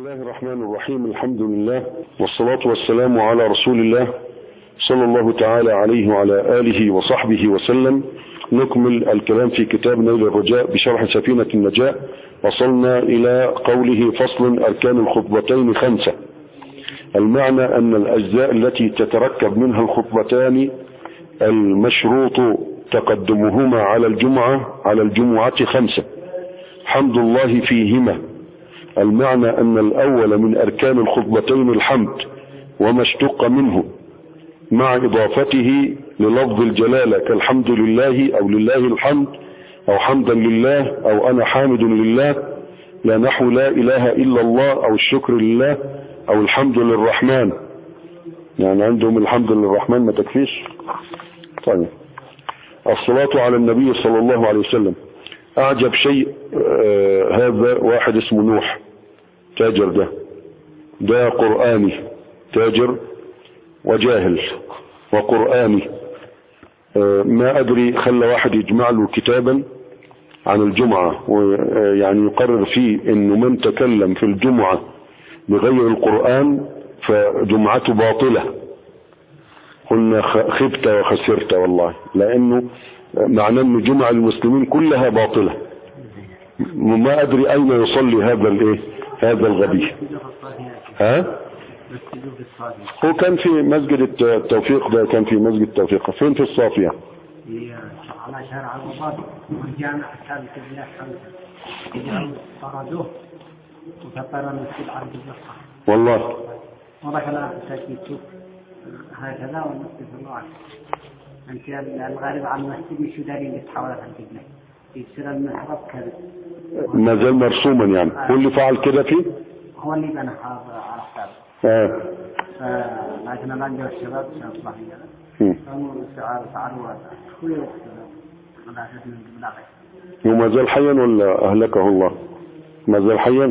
الله الرحمن الرحيم. الحمد لله والصلاة والسلام على رسول الله صلى الله تعالى عليه وعلى آله وصحبه وسلم. نكمل الكلام في كتاب نيل الرجاء بشرح سفينة النجاة. وصلنا إلى قوله فصل أركان الخطبتين 5. المعنى أن الأجزاء التي تتركب منها الخطبتان المشروط تقدمهما على الجمعة 5 حمد الله فيهما. المعنى أن الأول من أركان الخطبتين الحمد وما اشتق منه مع إضافته للفظ الجلالة كالحمد لله أو لله الحمد أو حمدا لله أو أنا حامد لله، لا نحو لا إله إلا الله أو الشكر لله أو الحمد للرحمن. يعني عندهم الحمد للرحمن ما تكفيش. طيب الصلاة على النبي صلى الله عليه وسلم. أعجب شيء هذا واحد اسمه نوح تاجر، ده قرآني، تاجر وجاهل وقرآني. ما أدري خلى واحد يجمع له كتابا عن الجمعة ويعني يقرر فيه إنه من تكلم في الجمعة بغير القرآن فجمعته باطلة. قلنا خبت وخسرت والله، لأنه معناه أن جمع المسلمين كلها باطلة. وما أدري أين يصلي هذا الغبي. هو كان في مسجد التوفيق، ده كان في مسجد التوفيق. فين؟ في الصافية على شارع الوسط والجامع الثالث بالله 5 طردوه وكبر المسجد عرض الزقة والله. ودخل تشوف هكذا والمسجد في الوعد. أنت الغالب على المسجد مش دارين يتحولت عن الجنة يصير المحراب كذا ما زال مرسوما. يعني هو اللي فعل كده فيه، هو اللي بنى على حسابه. لكن الآن جاء الشباب سيصلح كذا فعلوا كل على أساس من البلاغة. هو ما زال حيا ولا أهلكه الله؟ ما زال حيا.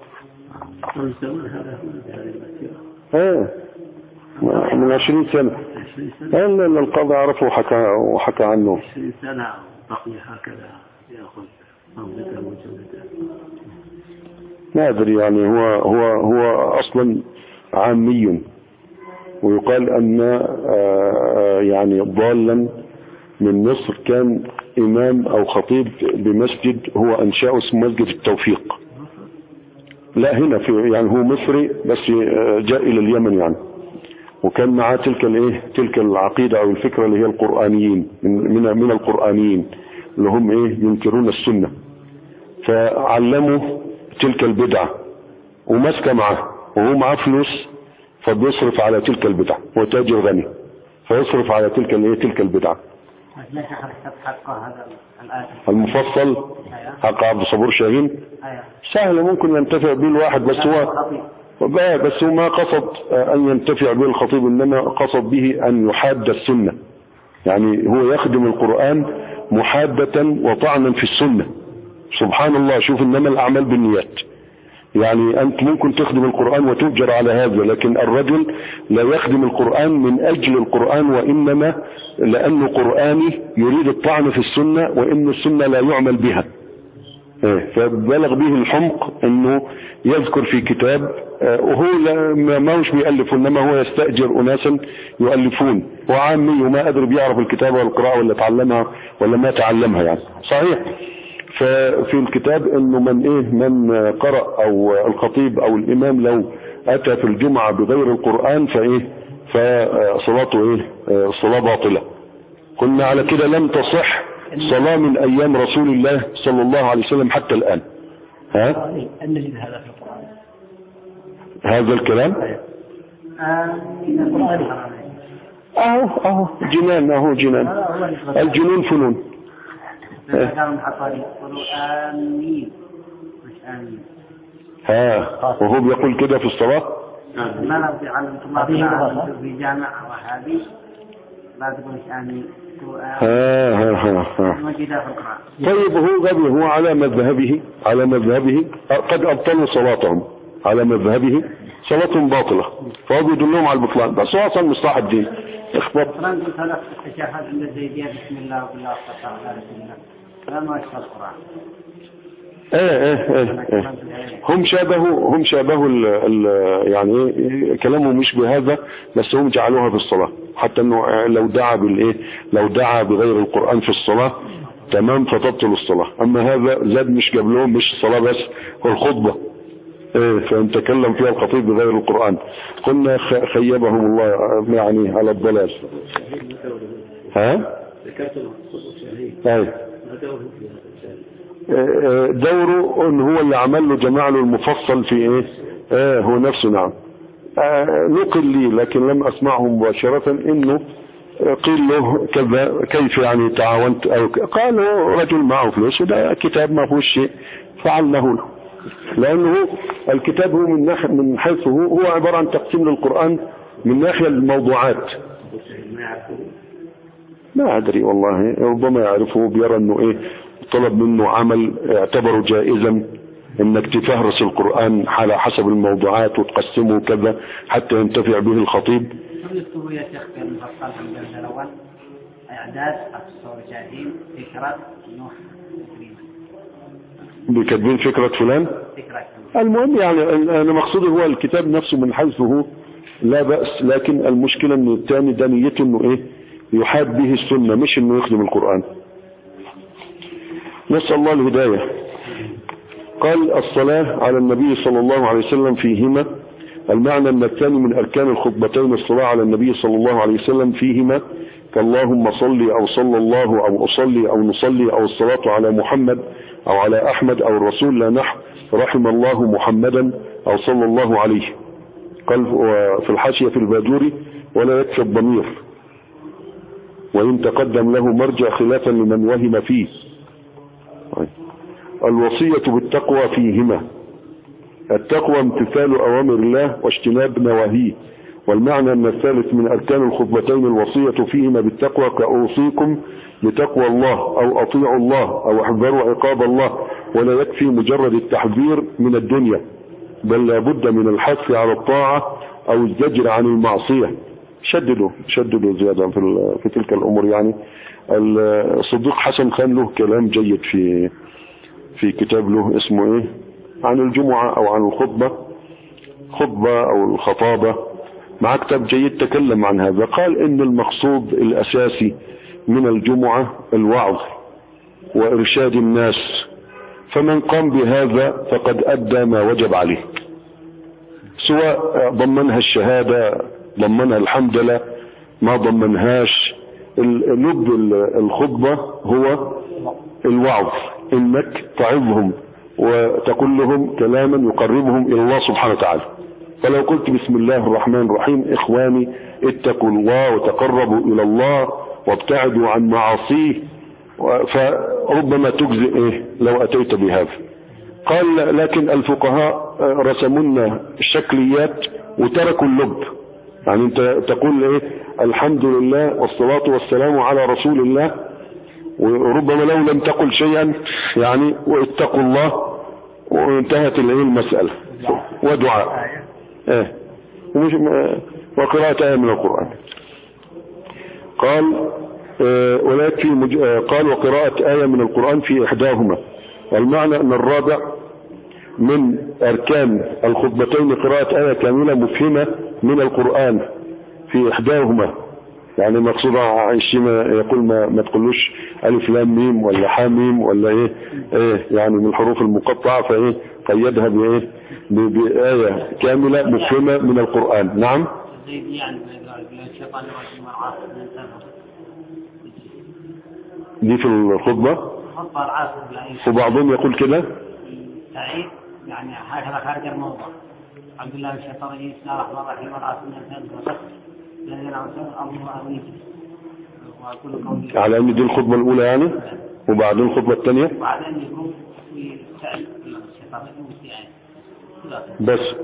من 20 سنة. إلا القاضي عرفه وحكى عنه. 20 سنة بقي هكذا يأخذ أمرته وجودته. ما أدري. يعني هو أصلا عامي، ويقال أن يعني ضالا من مصر كان إمام أو خطيب بمسجد هو أنشأه اسمه مسجد التوفيق. لا هنا يعني هو مصري بس جاء إلى اليمن يعني، وكان معاه تلك العقيدة أو الفكرة اللي هي القرآنيين من القرآنيين اللي هم ينكرون السنة، فعلموا تلك البدعة ومسك معه وهو معاه فلوس فبيصرف على تلك البدعة. هو تاجر غني فيصرف على تلك البدعة. المفصل حق عبد الصبور شاهين سهل ممكن ينتفع به الواحد، بس هو ما قصد أن ينتفع به الخطيب، إنما قصد به أن يحاد السنة. يعني هو يخدم القرآن محادة وطعنا في السنة. سبحان الله. شوف إنما الأعمال بالنيات. يعني أنت ممكن تخدم القرآن وتؤجر على هذا، لكن الرجل لا يخدم القرآن من أجل القرآن، وإنما لأنه قرآني يريد الطعن في السنة وإن السنة لا يعمل بها. فبلغ به الحمق أنه يذكر في كتاب وهو ما هوش بيألف، إنما هو يستأجر أناسا يؤلفون، وعامي وما أدري بيعرف الكتابة والقراءة ولا تعلمها ولا ما تعلمها. يعني صحيح. ففي الكتاب انه من قرأ او الخطيب او الامام لو اتى في الجمعة بغير القرآن فصلاته الصلاة باطلة. قلنا على كده لم تصح صلاة من ايام رسول الله صلى الله عليه وسلم حتى الان. نجد هذا في القرآن، هذا الكلام اهو جنان. الجنون فنون. وهو بيقول كده في الصلاة. ما نرضي علمتم في جامعة وهذه لا تقول آمين. طيب هو غبي. هو على مذهبه قد أبطلوا صلاتهم على مذهبه، صلاتهم باطلة، فهو بيدلهم على البطلان. بس هو أصلا مصلح الدين. اخبط. التشهد عند الزيدية بسم الله وبالله والصلاة على رسول الله لا ما يشفى القرآن. هم شابهوا يعني كلامهم مش بهذا، بس هم جعلوها في الصلاة، حتى انه لو دعا بغير القرآن في الصلاة تمام فتبطل الصلاة. اما هذا زاد مش جاب لهم مش الصلاة بس، هو الخطبة فان تكلم فيها الخطيب بغير القرآن قلنا خيبهم الله يعني على الضلال. دوره ان هو اللي عمل له جمع له المفصل في هو نفسه. نعم نقل لي لكن لم اسمعه مباشرة انه قيل له كذا كيف يعني تعاونت، او قال رجل معه فلوس وده كتاب ما فيهوش شيء فعلناه له، لانه الكتاب هو من حيث هو عبارة عن تقسيم للقرآن من ناحية الموضوعات. ما ادري والله، ربما يعرفه بيرى انه طلب منه عمل اعتبره جائزا انك تفهرس القرآن على حسب الموضوعات وتقسمه كذا حتى ينتفع به الخطيب. يكتبوا يا شيخ في المفصل الجزء الاول اعداد الصور جاهزين فكرة نوح بكتبين فكرة فلان. المهم يعني انا مقصودي هو الكتاب نفسه من حيث هو لا بأس، لكن المشكلة انه الثاني ده نيته انه يحاد به السنة مش انه يخدم القرآن. نسأل الله الهداية. قال الصلاة على النبي صلى الله عليه وسلم فيهما، المعنى ان الثاني من اركان الخطبتين الصلاة على النبي صلى الله عليه وسلم فيهما، كاللهم صل او صلى الله او اصلي او نصلي او الصلاة على محمد او على احمد او الرسول لا نحو رحم الله محمدا او صلى الله عليه. قال في الحاشية في الباجوري ولا يكفي الضمير وإن تقدم له مرجع خلافا لمن وهم فيه. الوصية بالتقوى فيهما، التقوى امتثال أوامر الله واجتناب نواهيه، والمعنى أن الثالث من أركان الخطبتين الوصية فيهما بالتقوى كأوصيكم بتقوى الله أو أطيعوا الله أو احذروا عقاب الله، ولا يكفي مجرد التحذير من الدنيا بل لابد من الحث على الطاعة أو الزجر عن المعصية. شددوا زيادة في تلك الأمور. يعني الصديق حسن خان له كلام جيد في كتاب له اسمه عن الجمعة أو عن خطبة أو الخطابة، مع كتاب جيد تكلم عن هذا. قال إن المقصود الأساسي من الجمعة الوعظ وإرشاد الناس، فمن قام بهذا فقد أدى ما وجب عليه، سواء ضمنها الشهادة ضمنها الحمدلله ما ضمنهاش. لب الخطبة هو الوعظ، انك تعظهم وتقول لهم كلاما يقربهم الى الله سبحانه وتعالى. فلو قلت بسم الله الرحمن الرحيم اخواني اتقوا الله وتقربوا الى الله وابتعدوا عن معاصيه، فربما تجزئ لو اتيت بهذا. قال لكن الفقهاء رسمونا الشكليات وتركوا اللب. يعني انت تقول الحمد لله والصلاة والسلام على رسول الله، وربما لو لم تقل شيئا يعني واتقوا الله وانتهت المسألة، ودعاء وقراءة آية من القرآن. قال ولا يكفي قال وقراءة آية من القرآن في إحداهما، المعنى أن الرابع من أركان الخطبتين قراءة آية كاملة مفهمة من القرآن في إحداهما. يعني مقصود عشما يقول ما تقولوش ألف لام ميم ولا حاميم ولا يعني من الحروف المقطعة، قيدها بآية كاملة مفهمة من القرآن. نعم. دي في الخطبة وبعضهم يقول كده يعني هكذا خارج الموضوع. الحمد لله الشيطان الرجيم بسم الله الرحمن الرحيم والعصر الذين على ان دي الخطبة الاولى يعني، وبعدين الخطبة الثانية بس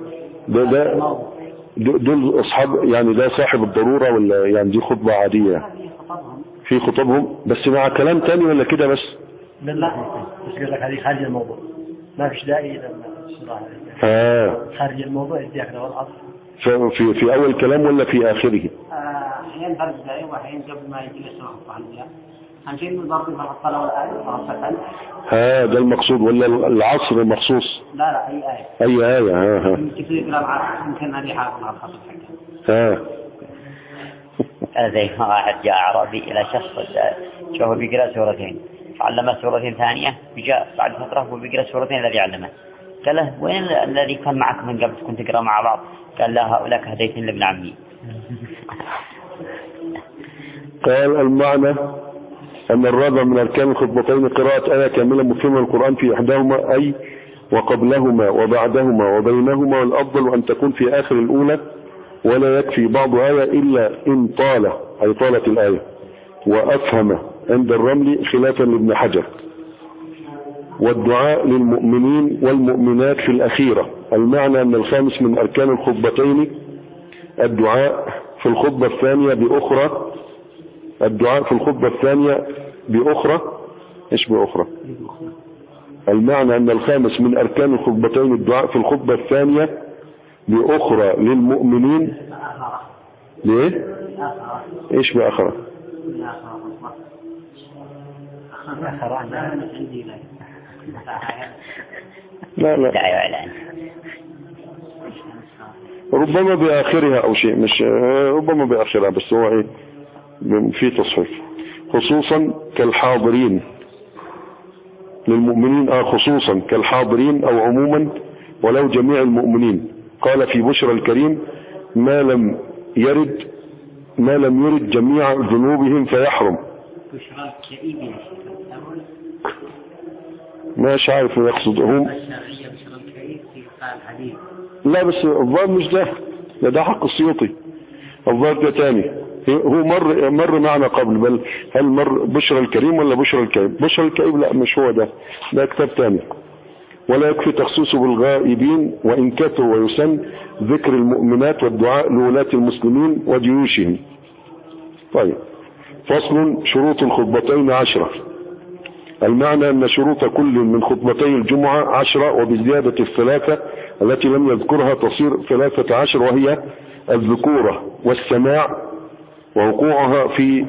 دول اصحاب يعني، ده صاحب الضرورة ولا يعني دي خطبة عادية في خطبهم بس مع كلام تاني ولا كده بس؟ لا بس قال لك هذه خارج الموضوع، ما فيش داعي لما خارج الموضوع يديك ده والعصر في اول كلام ولا في اخره؟ احيانا خارج داعي واحيانا قبل ما يجي الصلاه الحمد لله هنشيل من ضرب الصلاة والآية هذا المقصود ولا العصر مخصوص؟ لا أي آية. أي آية؟ كيف يقرأ العصر يمكن هذه حافظ على الخطب حقه. زي واحد جاء أعرابي إلى شخص شوفه بيقرأ سورتين فعلمه سورتين ثانية جاء بعد فترة هو بيقرأ سورتين الذي علمه قال له وين الذي كان معك من قبل كنت تقرأ مع بعض؟ قال له هؤلاء هديتين لابن عمي. قال المعنى أن الرابع من أركان الخطبتين قراءة آية كاملة مفهمة القرآن في إحداهما أي وقبلهما وبعدهما وبينهما، والأفضل أن تكون في آخر الأولى ولا يكفي بعض آية إلا إن طال أي طالت الآية وأفهم عند الرمل خلافا لابن حجر. والدعاء للمؤمنين والمؤمنات في الأخيرة. المعنى أن الخامس من أركان الخطبتين الدعاء في الخطبة الثانية بأخرى. الدعاء في الخطبة الثانية بأخرى. إيش بأخرى؟ المعنى أن الخامس من أركان الخطبتين الدعاء في الخطبة الثانية بأخرى للمؤمنين. ليه؟ إيش بأخرى؟ لا ربما بآخرها أو شيء، مش ربما بآخرها، بس هو إيه في تصحيف. خصوصا كالحاضرين للمؤمنين، خصوصا كالحاضرين أو عموما ولو جميع المؤمنين. قال في بشرى الكريم ما لم يرد جميع ذنوبهم فيحرم. بشرى الكريم مش عارف يقصدهم. لا بس الظاهر مش ده حق السيوطي. الظاهر ده تاني، هو مر معنا قبل، بل هل مر بشرى الكريم ولا بشرى الكريم؟ بشرى الكريم لا مش هو ده كتاب تاني. ولا يكفي تخصيصه بالغائبين وإن كثروا، ويسن ذكر المؤمنات والدعاء لولاة المسلمين وجيوشهم. طيب فصل. شروط الخطبتين 10. المعنى أن شروط كل من خطبتي الجمعة 10 وبزيادة الثلاثة التي لم يذكرها تصير 13، وهي الذكورة والسماع ووقوعها في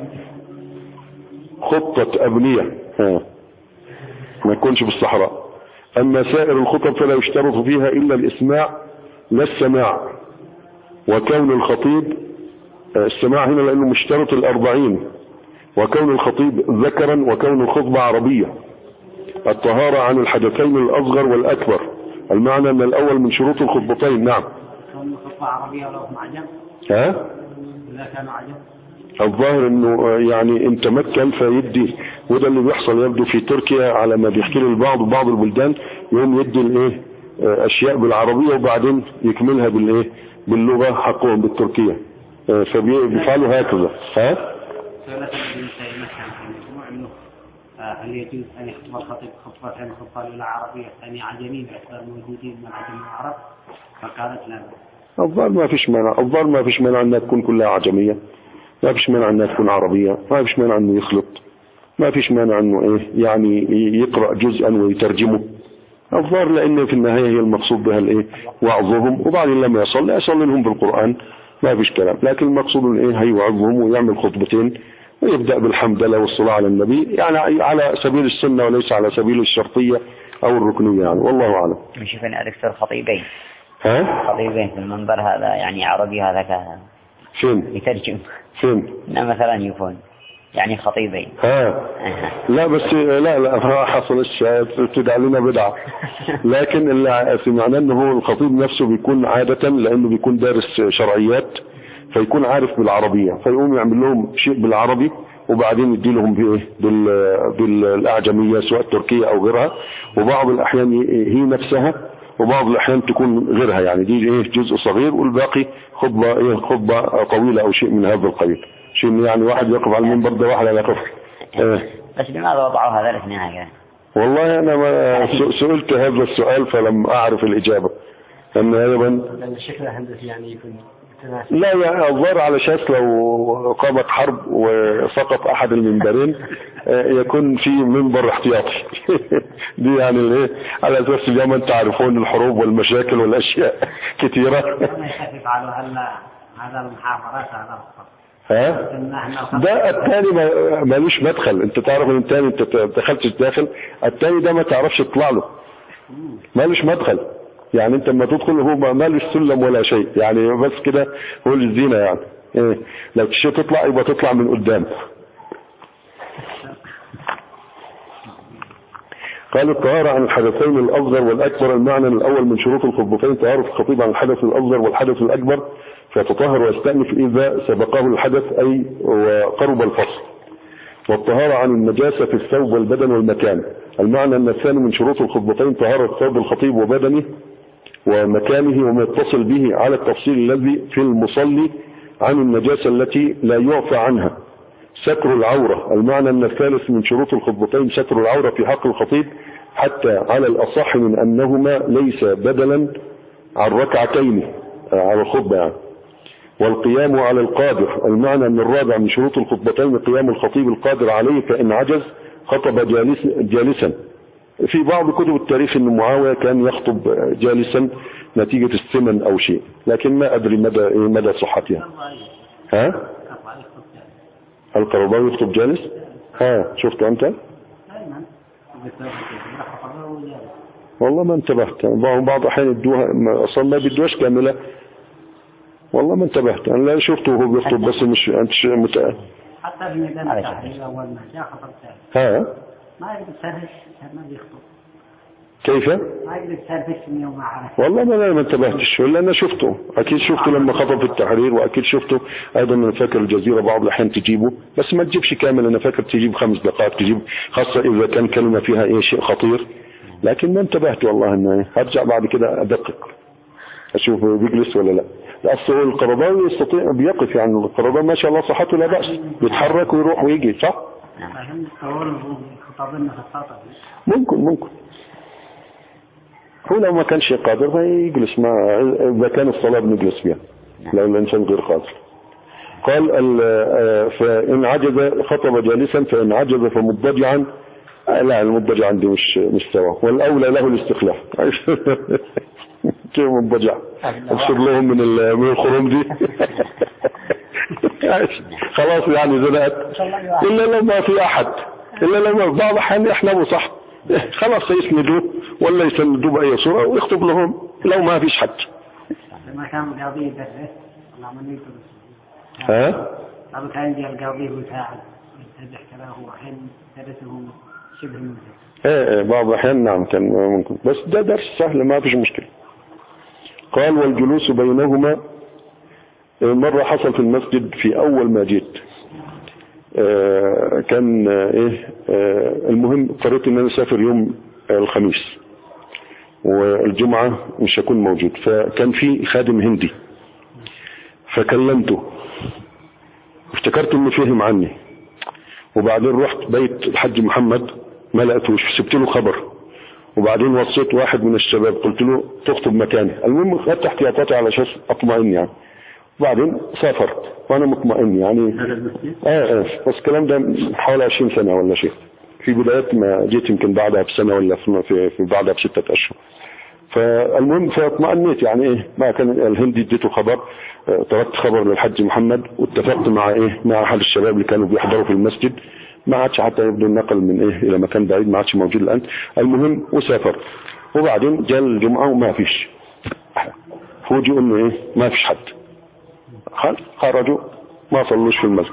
خطة أبنية ما يكونش في الصحراء. أما سائر الخطب فلا يشترط فيها إلا الإسماع لا السماع. وكون الخطيب السماع هنا لأنه مشترط 40، وكون الخطيب ذكرا، وكون الخطبة عربية. الطهارة عن الحدثين الأصغر والأكبر. المعنى أن الأول من شروط الخطبتين. نعم. كون الخطبة عربية ولو عجم. إذا كانوا عجم. الظاهر انه يعني ان تمكن فيدي، وده اللي بيحصل يبدو في تركيا على ما بيحكي لي البعض بعض البلدان، يوم يدي الايه اشياء بالعربية وبعدين يكملها بالايه باللغة حقهم بالتركية، فبيفعلوا هكذا. هل يجوز أن يخطب الخطيب خطبتين، خطبة الأولى عربية الثانية عجمية باعتبار موجودين من العجم والعرب؟ فقالت لا. الظاهر ما فيش مانع أنها تكون كلها عجمية، ما فيش مانع أنها تكون عربية، ما فيش مانع أنه يخلط، ما فيش مانع أنه يعني يقرأ جزءا ويترجمه. الظاهر لأن في النهاية هي المقصود بها وعظهم، وبعدين لما يصل لهم بالقرآن ما فيش كلام. لكن المقصود هيوعظهم ويعمل خطبتين ويبدأ بالحمدلله والصلاة على النبي، يعني على سبيل السنة وليس على سبيل الشرطية أو الركنية يعني، والله أعلم. نشوف أن أكثر خطيبين. خطيبين في المنبر، هذا يعني عربي هذا كذا. فين؟ يترجم. فين؟ مثلا يكون يعني خطيبين. لا بس لا حصل ابتدع لنا بدعة. لكن اللي سمعنا انه هو الخطيب نفسه بيكون عادة لانه بيكون دارس شرعيات، فيكون عارف بالعربية، فيقوم يعمل لهم شيء بالعربي وبعدين يدي لهم بالأعجمية سواء تركية أو غيرها. وبعض الأحيان هي نفسها، وبعض الأحيان تكون غيرها، يعني دي جزء صغير والباقي خطبة طويلة أو شيء من هذا القبيل، شيء يعني واحد يقف على المنبر ده واحد على كفر. بس لماذا وضعوا هذا الاثنين هكذا؟ والله أنا ما سئلت هذا السؤال فلم أعرف الإجابة. أن أيضا شكله هندسي يعني يكون لا يعني الظاهر على شاس لو قامت حرب وسقط احد المنبرين يكون في منبر احتياطي. دي يعني على اساس اليوم انت تعرفون الحروب والمشاكل والاشياء كثيرة. يخفف على هذا المحاضرات ها؟ ده الثاني مالوش مدخل. انت تعرف ان الثاني انت دخلتش داخل، الثاني ده ما تعرفش تطلع له، مالوش مدخل. يعني انت لما تدخل هو مالوش سلم ولا شيء، يعني بس كده هو الزينة يعني. ايه لو تشي تطلع يبقى تطلع من قدام. قال الطهارة عن الحدثين الأصغر والأكبر. المعنى الأول من شروط الخطبتين طهارة الخطيب عن الحدث الأصغر والحدث الأكبر، فيتطهر ويستأنف إذا سبقه الحدث أي وقرب الفصل. والطهارة عن النجاسة في الثوب والبدن والمكان. المعنى أن الثاني من شروط الخطبتين طهارة ثوب الخطيب وبدنه ومكانه وما يتصل به على التفصيل الذي في المصلي عن النجاسة التي لا يعفى عنها. ستر العورة. المعنى أن الثالث من شروط الخطبتين ستر العورة في حق الخطيب، حتى على الأصح من أنهما ليس بدلا عن ركعتين على الخطبة يعني. والقيام على القادر. المعنى أن الرابع من شروط الخطبتين قيام الخطيب القادر عليه، فإن عجز خطب جالسا. في بعض كتب التاريخ أن معاوية كان يخطب جالسا نتيجة السمن أو شيء، لكن ما أدري مدى صحتها. ها؟ القرضاوي يخطب جالس؟ ها شفت أنت؟ والله ما انتبهت. بعض أحيان يدوها أصلا ما بيدوش كاملة، والله ما انتبهت. أنا لا شفته وهو بيخطب، بس مش متأكد. حتى في ميدان التحرير أول ما جاء خطب ثالث. ها؟ ما يقدر يسرش ما بيخطب. كيف؟ ما يقدر يسرش من يوم ما عرف. والله ما انتبهتش، ولا أنا شفته. أكيد شفته لما خطب في التحرير، وأكيد شفته أيضا. أنا فاكر الجزيرة بعض الأحيان تجيبه، بس ما تجيبش كامل. أنا فاكر تجيب 5 دقائق، تجيب خاصة إذا كان كلمة فيها شيء خطير. لكن ما انتبهت والله. إنه هرجع بعد كده أدقق أشوف بيجلس ولا لا. أصل القرضاوي يستطيع بيقف، يعني القرضاوي ما شاء الله صحته لا بأس، بيتحرك ويروح ويجي صح؟ ممكن هو لو ما كانش قادر فيجلس، ما إذا كان الصلاة بنجلس فيها لو الإنسان غير قادر. قال فإن عجز خطب جالسا، فإن عجز فمضطجعا. لا المضطجع عندي مش سوا، والأولى له الاستخلاف. كيف مضطجع؟ أبشر لهم من الخروم دي. خلاص يعني زنقت، إلا لو ما في أحد، إلا لو ما بعض الأحيان يحلموا صح، خلاص يسندوه ولا يسندوه بأي صورة ويخطب لهم لو ما فيش حد. ما كان القاضي يدرس ولا من يدرس. ها؟ أبو كان يجي القاضي مساعد يتبع كلامه وحين درسه شبه منه. بعض الأحيان نعم كان ممكن، بس ده درس سهل ما فيش مشكلة. قال والجلوس بينهما. مرة حصل في المسجد في أول ما جيت، كان المهم قررت ان انا اسافر يوم الخميس والجمعة مش هكون موجود، فكان في خادم هندي فكلمته، افتكرت انه فهم عني، وبعدين رحت بيت الحاج محمد ما لقيتوش، سبت له خبر، وبعدين وصيت واحد من الشباب قلت له تخطب مكاني. المهم خدت احتياطاتي على اساس اطمئن يعني، وبعدين سافرت وانا مطمئن يعني. بس الكلام ده حوالي 20 سنة ولا شيء، في بداية ما جيت يمكن بعدها بسنة ولا في بعدها ب6 أشهر. فالمهم فاطمئنيت يعني ما كان الهندي اديته خبر، تركت خبر للحج محمد، واتفقت مع احد الشباب اللي كانوا بيحضروا في المسجد، ما عادش حتى يبدو النقل من الى مكان بعيد، ما عادش موجود الان. المهم وسافرت، وبعدين جاء الجمعة وما فيش، فوجئوا انه ما فيش حد، خرجوا ما صلوش في المسجد.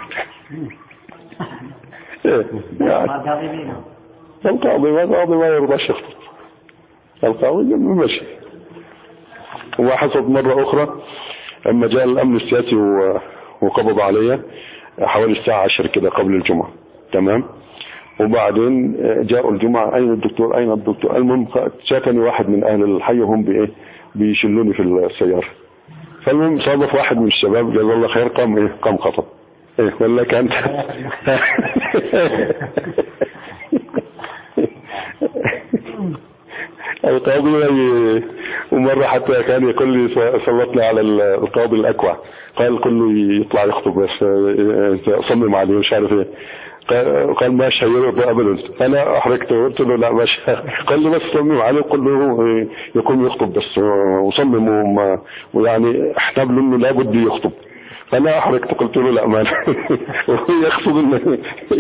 يعني القاضي ما يرضاش يخطب، القاضي ماشي. وحصلت مرة أخرى أما جاء الأمن السياسي وقبض عليا حوالي الساعة 10 كده قبل الجمعة، تمام. وبعدين جاءوا الجمعة، أين الدكتور أين الدكتور. المهم شافني واحد من أهل الحي وهم بيشلوني في السيارة. فالمهم صادف واحد من الشباب جزاه الله خير قام خطب. ولا كانت القاضي. ومرة حتى كان يقول لي سلطني على القاضي الأكوع، قال كله يطلع يخطب بس صمم عليه مش عارف ايه، قال ماشي هيرضى ابدا. انا احرجته قلت له لا ماشي، قال لي بس صمم عليه وقل له يكون يخطب بس، وصمم ويعني احتمل انه لابد يخطب. أنا أحرجت، قلت له لا مال وهو يقصد أنه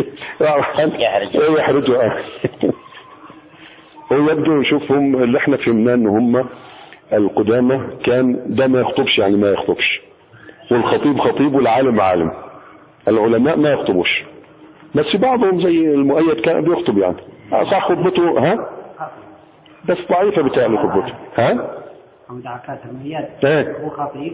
يحرجه. هو يبدو شوفهم اللي احنا فهمناه ان هم القدامى كان ده ما يخطبش، يعني ما يخطبش، والخطيب خطيب والعالم عالم. العلماء ما يخطبوش، بس بعضهم زي المؤيد كان بيخطب يعني صح خطبته ها، بس ضعيفة بتاعي خطبته ها. هو خطيب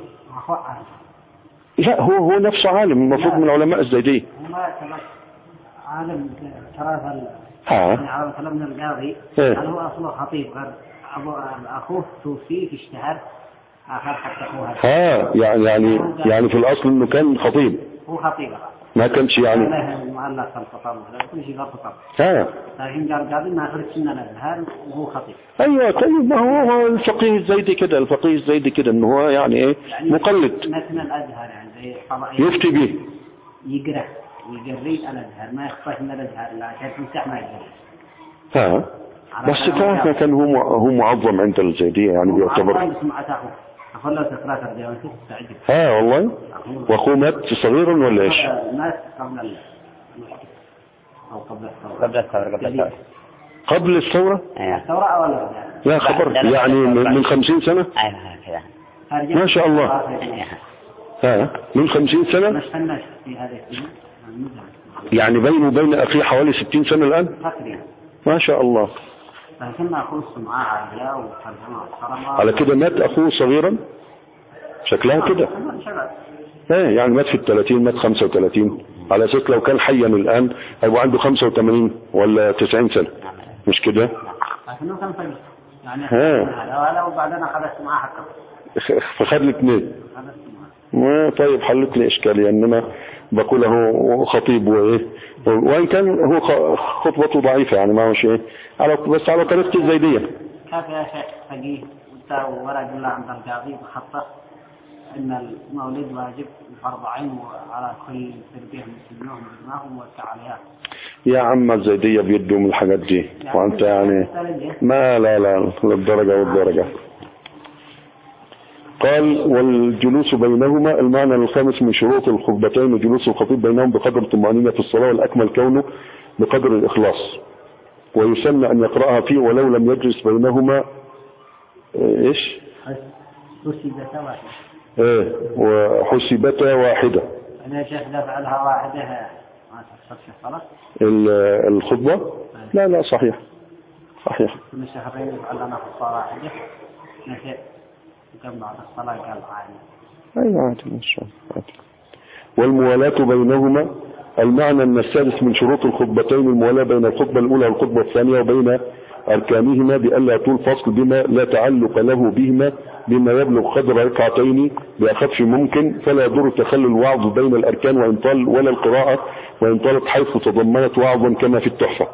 لا هو نفسه عالم، المفروض من علماء الزيدية. عالم ثلاثة يعني على كلامنا القاضي هل هو أصله خطيب غير أخوه توفي في اشتهر آخر حتى أخوها يعني في الأصل إنه كان خطيب، هو خطيب ما كانش يعني مؤلف الخطاب كل شيء غير خطاب. لكن قال قاضي ما أخرج سنة الأزهار وهو خطيب. أيوة طيب، ما هو الفقيه الزيدي كده، الفقيه الزيدي كده إنه هو يعني إيه يعني مقلد مثل الأزهر يعني زي يفتي به يقرأ ويقري الأزهر ما يخطئ من الأزهر لا عشان تمسح ما يقرأ. بس كان هو معظم عند الزيدية يعني بيعتبر. والله. واخوه مات صغيرا ولا ايش؟ مات قبل الثورة. الثورة أولا. لا خبر يعني من 50 سنة. ما شاء الله. من 50 سنة. يعني بينه وبين أخيه حوالي 60 سنة الآن. ما شاء الله. على كده مات أخوه صغيرا شكلها كده. يعني مات في 30 مات 35 على أساس لو كان حيا الآن هيبقى عنده 85 ولا 90 سنة مش كده؟ وبعدين أخذت معاه حكم. فخد الاثنين. طيب حلت لي إشكالية إن أنا بقول هو خطيب وإن كان هو خطبته ضعيفة يعني ما هو شيء بس على طريقة الزيدية. كيف يا شيخ فقيه ورد الله عند القاضي بخطة إن المولد واجب فرض عين على كل تربية مسلمهم بجمعهم وتعاليها. يا عم الزيدية بيدوا من الحاجات دي وأنت يعني ما لا للدرجة. قال والجلوس بينهما المعنى الخامس من شروط الخطبتين وجلوس الخطيب بينهم بقدر الطمأنينة في الصلاة والأكمل كونه بقدر الإخلاص، ويسمى أن يقرأها فيه ولو لم يجلس بينهما إيش؟ حسبتا واحدة. وحسبتا واحدة. أنا شيخ دفعلها واحدة ما تحصلش الصلاة. الخطبة؟ لا صحيح. كل شهرين يفعلنا في الصلاة واحدة. نسيت. كم بعد الصلاة قال عادي. عادي إن شاء الله. والموالاة بينهما المعنى أن السادس من شروط الخطبتين الموالاة بين الخطبة الأولى والخطبة الثانية وبين أركانهما بألا يطول فصل بما لا تعلق له بهما بما يبلغ قدر ركعتين بأخف ممكن، فلا يضر تخلي الوعظ بين الأركان وإن طال ولا القراءة وإن طالت حيث تضمنت وعظا كما في التحفة.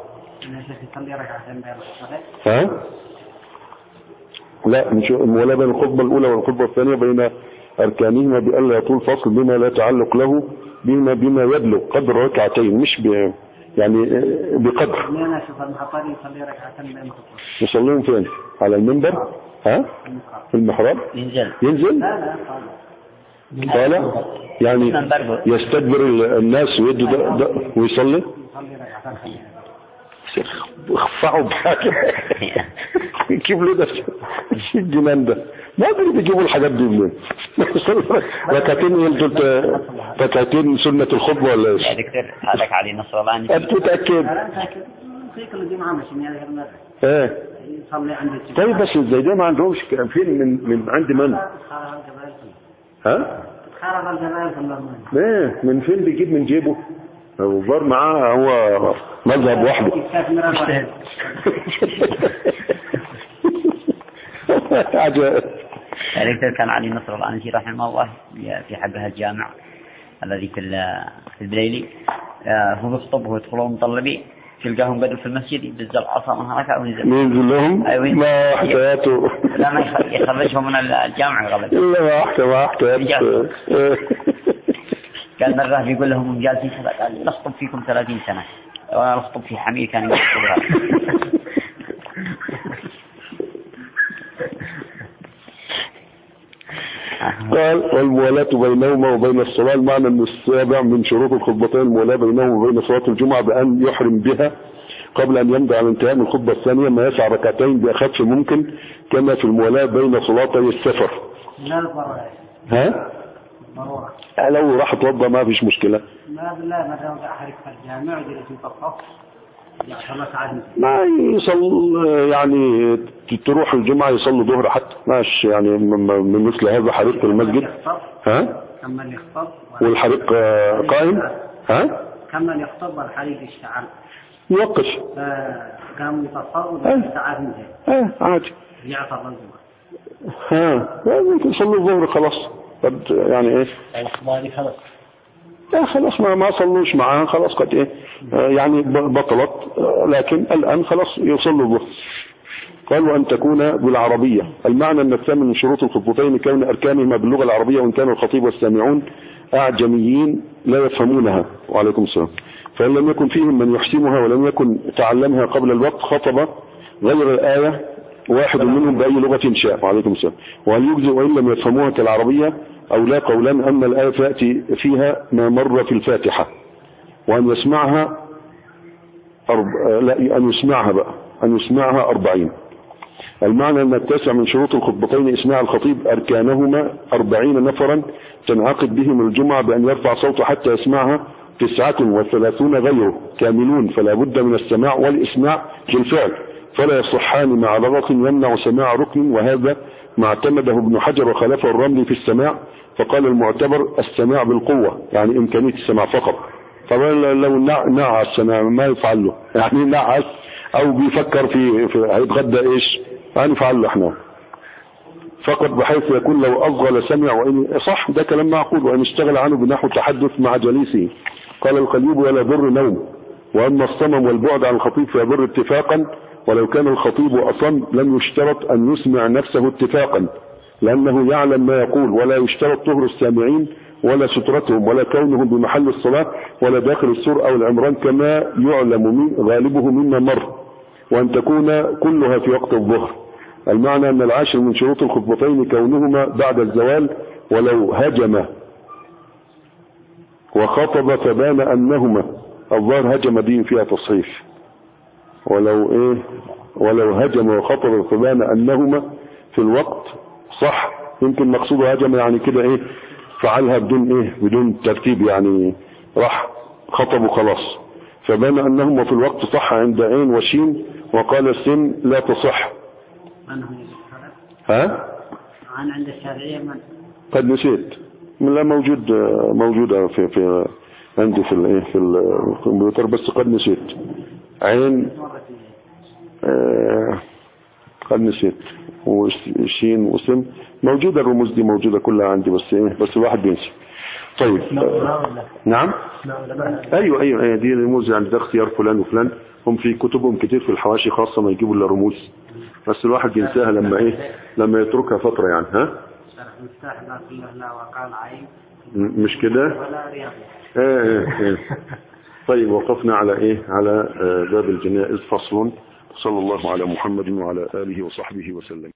لا الموالاة بين الخطبة الأولى والخطبة الثانية بين أركانهما بألا يطول فصل بما لا تعلق له بما يبلغ قدر ركعتين مش يعني بقدر. أنا أشوف المحطاري يصلي ركعتين بين الخطبة. يصليهم فين؟ على المنبر؟ في المحراب؟ ينزل؟ لا طالع يعني يستدبر الناس ويدي ده ويصلي؟ اخفعوا بحاجة كيف له ده الجنان ده ما أدري بيجيبوا الحاجات دي منين. ركعتين سنة الخطبة ولا ايش؟ يا دكتور هذاك علي نصر الله انت متأكد؟ في كل جمعة مش من هذه المرة. يصلي عندي. طيب بس ازاي ده ما عندهمش فين من عند من؟ خرب الجبال كلهم. من فين بيجيب من جيبه؟ الظاهر معاه هو مذهب وحده. دكتور كان علي نصر الله عنه رحمه الله في حقها الجامع الذي في البليلي هو يخطب ويدخلون مطلبين تلقاهم بدوا في المسجد يبزل عصا من هناك ينزل لهم ما احتياته لا ما يخرجهم من الجامع غلط إلا ما احتياته. كان مرة بيقول لهم جالسين كذا قال نخطب فيكم 30 سنة وأنا نخطب في حمير كان يخطبها. قال والموالاة بينهما وبين الصلاة، المعنى أن السابع من شروط الخطبتين الموالاة بينهما وبين صلاة الجمعة بأن يحرم بها قبل أن يمضي على انتهاء من الخطبة الثانية ما يسعى ركعتين بأخف ممكن، كما في الموالاة بين صلاتي السفر. لا الضرورة. ها؟ ضرورة. لو راح توضى ما فيش مشكلة. لا بالله ما دام حرك في الجامع جلس في الصف ما يصل يعني تروح الجمعة يصلي ظهر حتى ماشي يعني من مثل هذا حريق المسجد. ها؟ كمل يخطب والحريق قائم. ها؟ كمل يخطب والحريق اشتعل يوقف. قام يتصل ساعات انتهى. عادي. يعصر الجمعة. ممكن يصلي الظهر خلاص. قد يعني ايه؟ الأخبار خلاص. خلاص ما صلوش معاها خلاص قد ايه يعني بطلت، لكن الآن خلاص يصلوا الظهر. قالوا أن تكون بالعربية، المعنى أن الثامن من شروط الخطبتين كون أركانهما باللغة العربية، وإن كان الخطيب والسامعون أعجميين لا يفهمونها. وعليكم السلام. فإن لم يكن فيهم من يحسمها ولم يكن تعلمها قبل الوقت خطب غير الآية واحد منهم بأي لغة شاء. وعليكم السلام. وهل يجزئ وإن لم يفهموها كالعربية أو لا؟ قولان، أن الآية تأتي فيها ما مر في الفاتحة، وأن يسمعها أن يسمعها 40. المعنى أن التاسع من شروط الخطبتين إسماع الخطيب أركانهما 40 نفرا تنعقد بهم الجمعة بأن يرفع صوته حتى يسمعها 39 غيره كاملون، فلا بد من السماع والإسماع بالفعل، فلا يصحان مع لغط يمنع سماع ركن، وهذا ما اعتمده ابن حجر وخلفه الرملي في السماع، فقال المعتبر السماع بالقوة يعني إمكانية السماع فقط. طبعا لو نعس ما يفعل له يعني نعس أو بيفكر في هيتغدى إيش يعني يفعل له احنا فقط، بحيث يكون لو أصغى لسمع، وإن صح ده كلام معقول، وإن اشتغل عنه بنحو تحدث مع جليسه. قال القليوب ولا ضر نوم، وأما الصمم والبعد عن الخطيب فيضر اتفاقا، ولو كان الخطيب أصم لم يشترط أن يسمع نفسه اتفاقا، لأنه يعلم ما يقول، ولا يشترط طهر السامعين ولا سترتهم ولا كونهم بمحل الصلاة ولا داخل السور أو العمران، كما يعلم غالبه مما مر، وأن تكون كلها في وقت الظهر. المعنى أن العاشر من شروط الخطبتين كونهما بعد الزوال، ولو هجم وخطب فبان أنهما، الظاهر هجم دين فيها تصحيف، ولو هجم وخطب فبان أنهما في الوقت صح، يمكن مقصوده هجم يعني كده فعلها بدون ترتيب، يعني راح خطب وخلاص، فبان أنهما في الوقت صح عند عين وشين، وقال السن لا تصح. من هو عند الشافعية من؟ قد نسيت، لا موجودة في عندي في الكمبيوتر، بس قد نسيت عين قد نسيت، وشين وسن موجودة، الرموز دي موجودة كلها عندي، بس الواحد بينسي. طيب نعم ايوه دي رموز، يعني ده اختيار فلان وفلان، هم في كتبهم كتير في الحواشي خاصة ما يجيبوا الا رموز، بس الواحد ينساها لما يتركها فترة يعني. مفتاح لا كله لا وقال عين مش كده ولا رياضي. طيب وقفنا على على باب الجنائز فصل. صلى الله على محمد وعلى آله وصحبه وسلم.